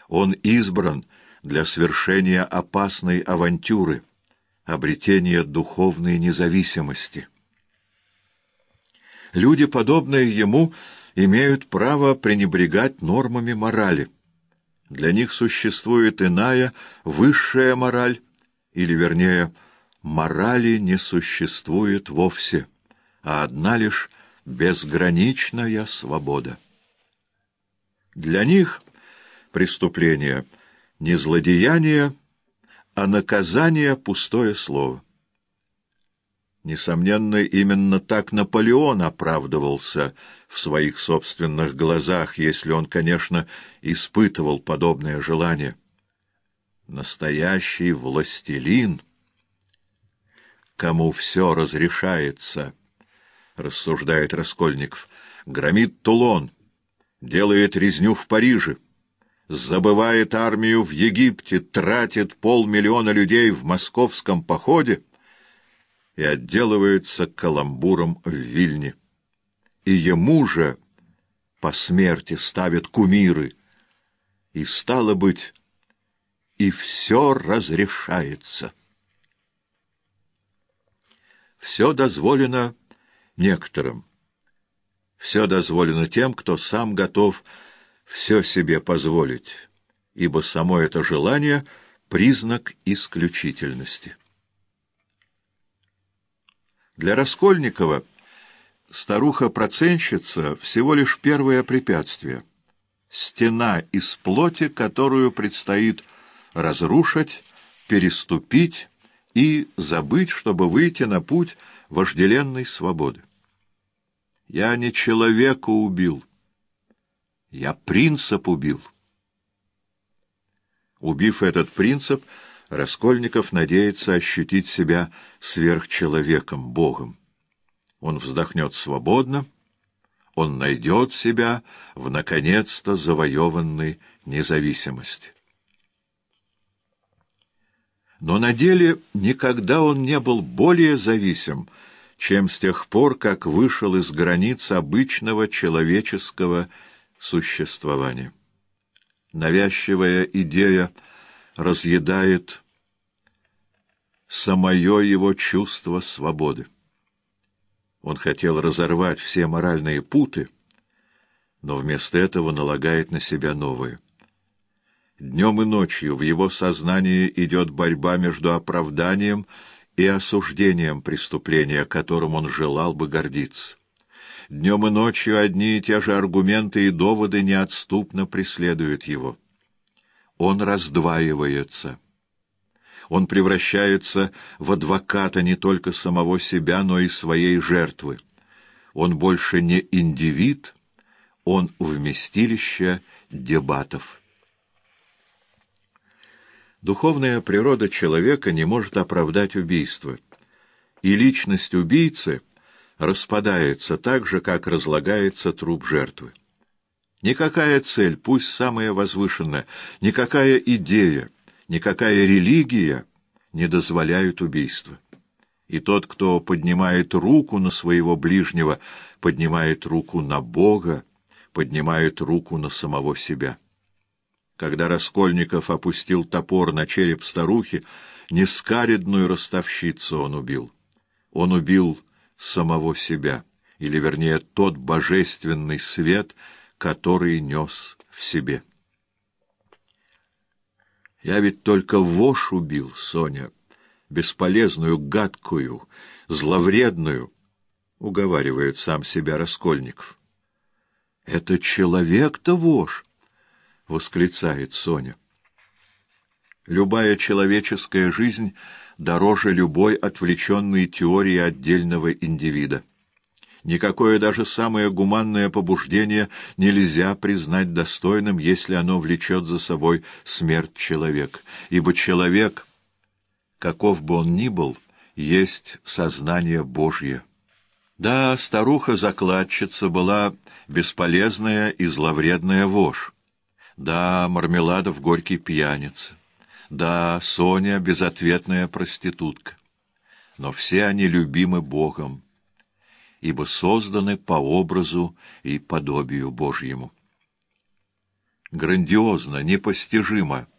Он избран для свершения опасной авантюры, обретения духовной независимости. Люди, подобные ему, имеют право пренебрегать нормами морали. Для них существует иная, высшая мораль, или, вернее, морали не существует вовсе, а одна лишь безграничная свобода. Для них преступление не злодеяние, а наказание — пустое слово. Несомненно, именно так Наполеон оправдывался в своих собственных глазах, если он, конечно, испытывал подобное желание. Настоящий властелин, кому все разрешается, рассуждает Раскольников, громит Тулон, делает резню в Париже, забывает армию в Египте, тратит 500 000 людей в московском походе и отделывается каламбуром в Вильне. И ему же по смерти ставят кумиры, и, стало быть, и все разрешается. Все дозволено некоторым. Все дозволено тем, кто сам готов все себе позволить, ибо само это желание — признак исключительности. Для Раскольникова старуха-проценщица — всего лишь первое препятствие, стена из плоти, которую предстоит разрушить, переступить и забыть, чтобы выйти на путь вожделенной свободы. Я не человека убил, я принцип убил. Убив этот принцип, Раскольников надеется ощутить себя сверхчеловеком, Богом. Он вздохнет свободно, он найдет себя в наконец-то завоеванной независимости. Но на деле никогда он не был более зависим, чем с тех пор, как вышел из границ обычного человеческого существования. Навязчивая идея разъедает самое его чувство свободы. Он хотел разорвать все моральные путы, но вместо этого налагает на себя новые. Днем и ночью в его сознании идет борьба между оправданием и осуждением преступления, которым он желал бы гордиться. Днем и ночью одни и те же аргументы и доводы неотступно преследуют его. Он раздваивается. Он превращается в адвоката не только самого себя, но и своей жертвы. Он больше не индивид, он вместилище дебатов. Духовная природа человека не может оправдать убийство, и личность убийцы распадается так же, как разлагается труп жертвы. Никакая цель, пусть самая возвышенная, никакая идея, никакая религия не дозволяют убийства. И тот, кто поднимает руку на своего ближнего, поднимает руку на Бога, поднимает руку на самого себя. Когда Раскольников опустил топор на череп старухи, не скаредную ростовщицу он убил. Он убил самого себя, или, вернее, тот божественный свет, который нес в себе. Я ведь только вошь убил, Соня, бесполезную, гадкую, зловредную, уговаривает сам себя Раскольников. Это человек-то вошь, восклицает Соня. Любая человеческая жизнь дороже любой отвлеченной теории отдельного индивида. Никакое даже самое гуманное побуждение нельзя признать достойным, если оно влечет за собой смерть человека. Ибо человек, каков бы он ни был, есть сознание Божье. Да, старуха-закладчица была бесполезная и зловредная вошь. Да, Мармеладов горький пьяница. Да, Соня безответная проститутка. Но все они любимы Богом, ибо созданы по образу и подобию Божьему. грандиозно, непостижимо.